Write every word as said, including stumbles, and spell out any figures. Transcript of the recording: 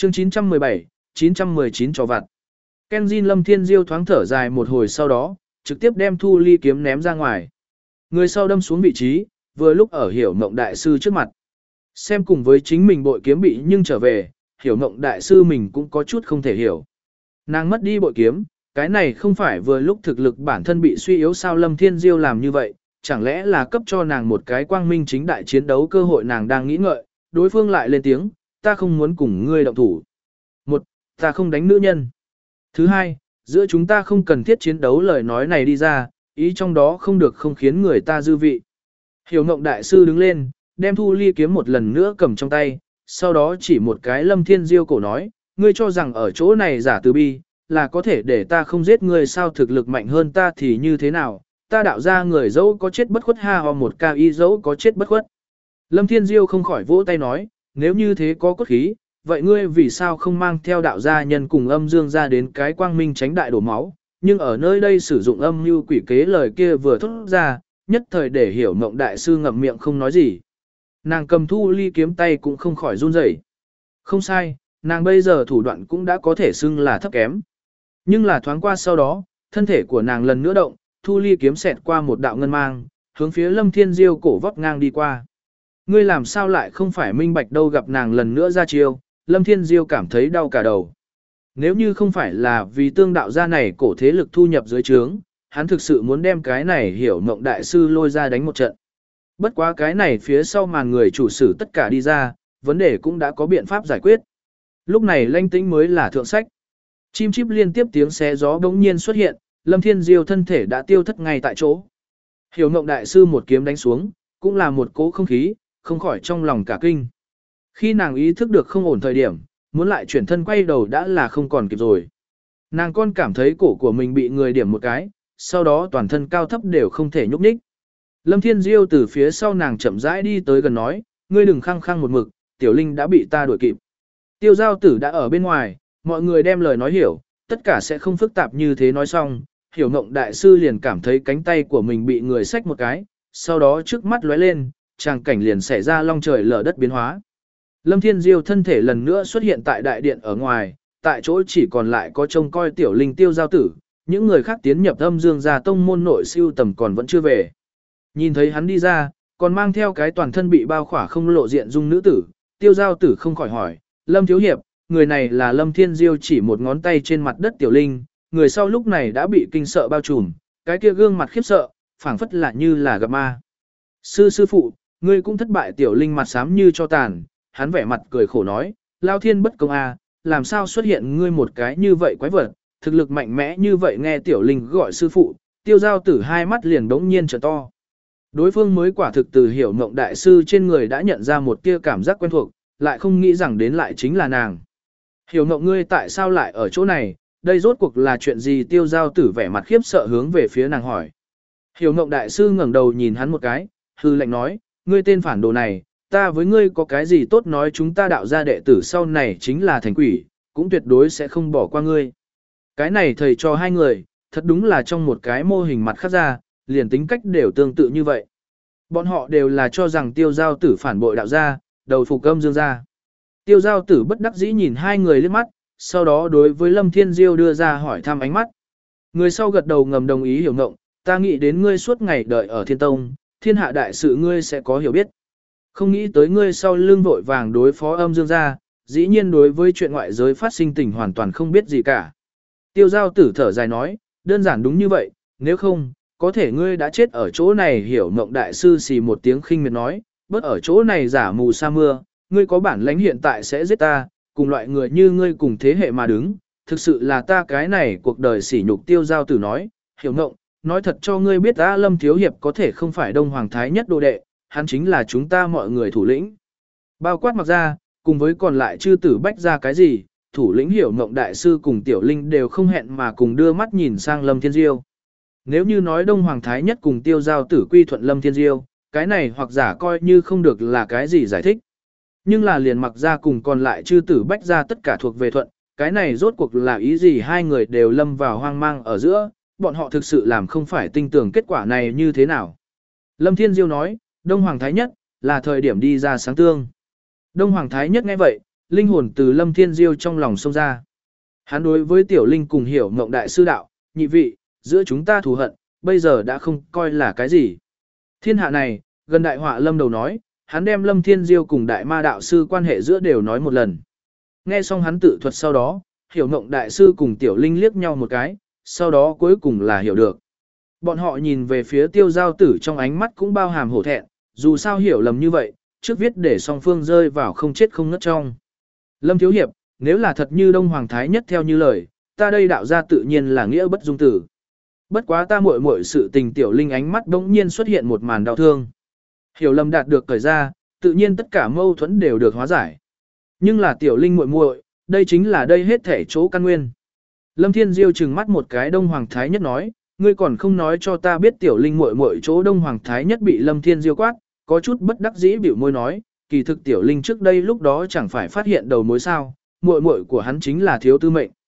Chương chín trăm mười bảy, chín trăm mười chín trò vặt. Kenjin Lâm Thiên Diêu thoáng thở dài một hồi sau đó, trực tiếp đem Thu Ly kiếm ném ra ngoài. Người sau đâm xuống vị trí, vừa lúc ở Hiểu Mộng đại sư trước mặt. Xem cùng với chính mình bội kiếm bị nhưng trở về, Hiểu Mộng đại sư mình cũng có chút không thể hiểu. Nàng mất đi bội kiếm, cái này không phải vừa lúc thực lực bản thân bị suy yếu sao Lâm Thiên Diêu làm như vậy, chẳng lẽ là cấp cho nàng một cái quang minh chính đại chiến đấu cơ hội nàng đang nghĩ ngợi, đối phương lại lên tiếng, ta không muốn cùng ngươi động thủ. Một, ta không đánh nữ nhân. Thứ hai, giữa chúng ta không cần thiết chiến đấu lời nói này đi ra, ý trong đó không được không khiến người ta dư vị. Hiểu Ngộng đại sư đứng lên, đem Thu Ly kiếm một lần nữa cầm trong tay, sau đó chỉ một cái Lâm Thiên Diêu cổ nói, ngươi cho rằng ở chỗ này giả từ bi, là có thể để ta không giết ngươi sao thực lực mạnh hơn ta thì như thế nào, ta đạo ra người dẫu có chết bất khuất ha ho một ca y dẫu có chết bất khuất. Lâm Thiên Diêu không khỏi vỗ tay nói, nếu như thế có cốt khí, vậy ngươi vì sao không mang theo đạo gia nhân cùng âm dương ra đến cái quang minh tránh đại đổ máu, nhưng ở nơi đây sử dụng âm như quỷ kế lời kia vừa thốt ra, nhất thời để Hiểu Mộng đại sư ngậm miệng không nói gì. Nàng cầm Thu Ly kiếm tay cũng không khỏi run rẩy. Không sai, nàng bây giờ thủ đoạn cũng đã có thể xưng là thấp kém. Nhưng là thoáng qua sau đó, thân thể của nàng lần nữa động, Thu Ly kiếm xẹt qua một đạo ngân mang, hướng phía Lâm Thiên Diêu cổ vóc ngang đi qua. Ngươi làm sao lại không phải minh bạch đâu gặp nàng lần nữa ra chiêu, Lâm Thiên Diêu cảm thấy đau cả đầu. Nếu như không phải là vì tương đạo gia này cổ thế lực thu nhập dưới trướng, hắn thực sự muốn đem cái này Hiểu Mộng đại sư lôi ra đánh một trận. Bất quá cái này phía sau màn người chủ sử tất cả đi ra, vấn đề cũng đã có biện pháp giải quyết. Lúc này Lanh Tĩnh mới là thượng sách. Chim chíp liên tiếp tiếng xé gió bỗng nhiên xuất hiện, Lâm Thiên Diêu thân thể đã tiêu thất ngay tại chỗ. Hiểu Mộng đại sư một kiếm đánh xuống, cũng là một cỗ không khí, không khỏi trong lòng cả kinh. Khi nàng ý thức được không ổn thời điểm, muốn lại chuyển thân quay đầu đã là không còn kịp rồi. Nàng con cảm thấy cổ của mình bị người điểm một cái, sau đó toàn thân cao thấp đều không thể nhúc nhích. Lâm Thiên Diêu từ phía sau nàng chậm rãi đi tới gần nói, ngươi đừng khăng khăng một mực, Tiểu Linh đã bị ta đuổi kịp. Tiêu Giao Tử đã ở bên ngoài, mọi người đem lời nói hiểu, tất cả sẽ không phức tạp như thế nói xong, Hiểu Mộng đại sư liền cảm thấy cánh tay của mình bị người xách một cái, sau đó trước mắt lóe lên, tràng cảnh liền xảy ra long trời lở đất biến hóa. Lâm Thiên Diêu thân thể lần nữa xuất hiện tại đại điện ở ngoài, tại chỗ chỉ còn lại có trông coi Tiểu Linh Tiêu Giao Tử, những người khác tiến nhập âm dương gia tông môn nội siêu tầm còn vẫn chưa về. Nhìn thấy hắn đi ra, còn mang theo cái toàn thân bị bao khỏa không lộ diện dung nữ tử, Tiêu Giao Tử không khỏi hỏi, Lâm Thiếu Hiệp, người này là Lâm Thiên Diêu chỉ một ngón tay trên mặt đất Tiểu Linh, người sau lúc này đã bị kinh sợ bao trùm, cái kia gương mặt khiếp sợ, phảng phất là như là gặp ma. Sư sư phụ, ngươi cũng thất bại. Tiểu Linh mặt xám như cho tàn, hắn vẻ mặt cười khổ nói, Lao Thiên bất công a, làm sao xuất hiện ngươi một cái như vậy quái vật, thực lực mạnh mẽ như vậy. Nghe Tiểu Linh gọi sư phụ, Tiêu Giao Tử hai mắt liền đống nhiên trở to. Đối phương mới quả thực từ Hiểu Mộng đại sư trên người đã nhận ra một tia cảm giác quen thuộc, lại không nghĩ rằng đến lại chính là nàng. Hiểu Mộng ngươi tại sao lại ở chỗ này, đây rốt cuộc là chuyện gì? Tiêu Giao Tử vẻ mặt khiếp sợ hướng về phía nàng hỏi. Hiểu Mộng đại sư ngẩng đầu nhìn hắn một cái, hư lệnh nói, ngươi tên phản đồ này, ta với ngươi có cái gì tốt nói, chúng ta đạo gia đệ tử sau này chính là thành quỷ, cũng tuyệt đối sẽ không bỏ qua ngươi. Cái này thầy cho hai người, thật đúng là trong một cái mô hình mặt khác ra, liền tính cách đều tương tự như vậy. Bọn họ đều là cho rằng Tiêu Giao Tử phản bội đạo gia, đầu phục âm dương gia. Tiêu Giao Tử bất đắc dĩ nhìn hai người liếc mắt, sau đó đối với Lâm Thiên Diêu đưa ra hỏi thăm ánh mắt. Người sau gật đầu ngầm đồng ý. Hiểu Ngộng, ta nghĩ đến ngươi suốt ngày đợi ở Thiên Tông, thiên hạ đại sự ngươi sẽ có hiểu biết. Không nghĩ tới ngươi sau lưng vội vàng đối phó âm dương gia, dĩ nhiên đối với chuyện ngoại giới phát sinh tình hoàn toàn không biết gì cả. Tiêu Giao Tử thở dài nói, đơn giản đúng như vậy, nếu không, có thể ngươi đã chết ở chỗ này. Hiểu Mộng đại sư xì một tiếng khinh miệt nói, bớt ở chỗ này giả mù sa mưa, ngươi có bản lãnh hiện tại sẽ giết ta, cùng loại người như ngươi cùng thế hệ mà đứng, thực sự là ta cái này cuộc đời sỉ nhục. Tiêu Giao Tử nói, Hiểu Mộng, nói thật cho ngươi biết ta Lâm Thiếu Hiệp có thể không phải Đông Hoàng Thái Nhất đồ đệ, hắn chính là chúng ta mọi người thủ lĩnh. Bao quát mặc ra, cùng với còn lại chư tử bách ra cái gì, thủ lĩnh Hiểu Mộng đại sư cùng Tiểu Linh đều không hẹn mà cùng đưa mắt nhìn sang Lâm Thiên Diêu. Nếu như nói Đông Hoàng Thái Nhất cùng Tiêu Giao Tử quy thuận Lâm Thiên Diêu, cái này hoặc giả coi như không được là cái gì giải thích. Nhưng là liền mặc ra cùng còn lại chư tử bách ra tất cả thuộc về thuận, cái này rốt cuộc là ý gì? Hai người đều lâm vào hoang mang ở giữa, bọn họ thực sự làm không phải tin tưởng kết quả này như thế nào. Lâm Thiên Diêu nói, Đông Hoàng Thái Nhất, là thời điểm đi ra sáng tương. Đông Hoàng Thái Nhất nghe vậy, linh hồn từ Lâm Thiên Diêu trong lòng xông ra. Hắn đối với Tiểu Linh cùng Hiểu Ngộng đại sư đạo, nhị vị, giữa chúng ta thù hận, bây giờ đã không coi là cái gì. Thiên hạ này, gần đại họa lâm đầu nói, hắn đem Lâm Thiên Diêu cùng đại ma đạo sư quan hệ giữa đều nói một lần. Nghe xong hắn tự thuật sau đó, Hiểu Ngộng đại sư cùng Tiểu Linh liếc nhau một cái, sau đó cuối cùng là hiểu được. Bọn họ nhìn về phía Tiêu Giao Tử trong ánh mắt cũng bao hàm hổ thẹn, dù sao hiểu lầm như vậy, trước viết để song phương rơi vào không chết không ngất trong. Lâm Thiếu Hiệp, nếu là thật như Đông Hoàng Thái Nhất theo như lời, ta đây đạo ra tự nhiên là nghĩa bất dung tử. Bất quá ta muội muội sự tình Tiểu Linh ánh mắt đống nhiên xuất hiện một màn đau thương. Hiểu lầm đạt được cởi ra, tự nhiên tất cả mâu thuẫn đều được hóa giải. Nhưng là Tiểu Linh muội muội, đây chính là đây hết thể chỗ căn nguyên. Lâm Thiên Diêu trừng mắt một cái Đông Hoàng Thái Nhất nói, ngươi còn không nói cho ta biết Tiểu Linh muội muội chỗ Đông Hoàng Thái Nhất bị Lâm Thiên Diêu quát, có chút bất đắc dĩ biểu môi nói, kỳ thực Tiểu Linh trước đây lúc đó chẳng phải phát hiện đầu mối sao, muội muội của hắn chính là thiếu tư mệnh.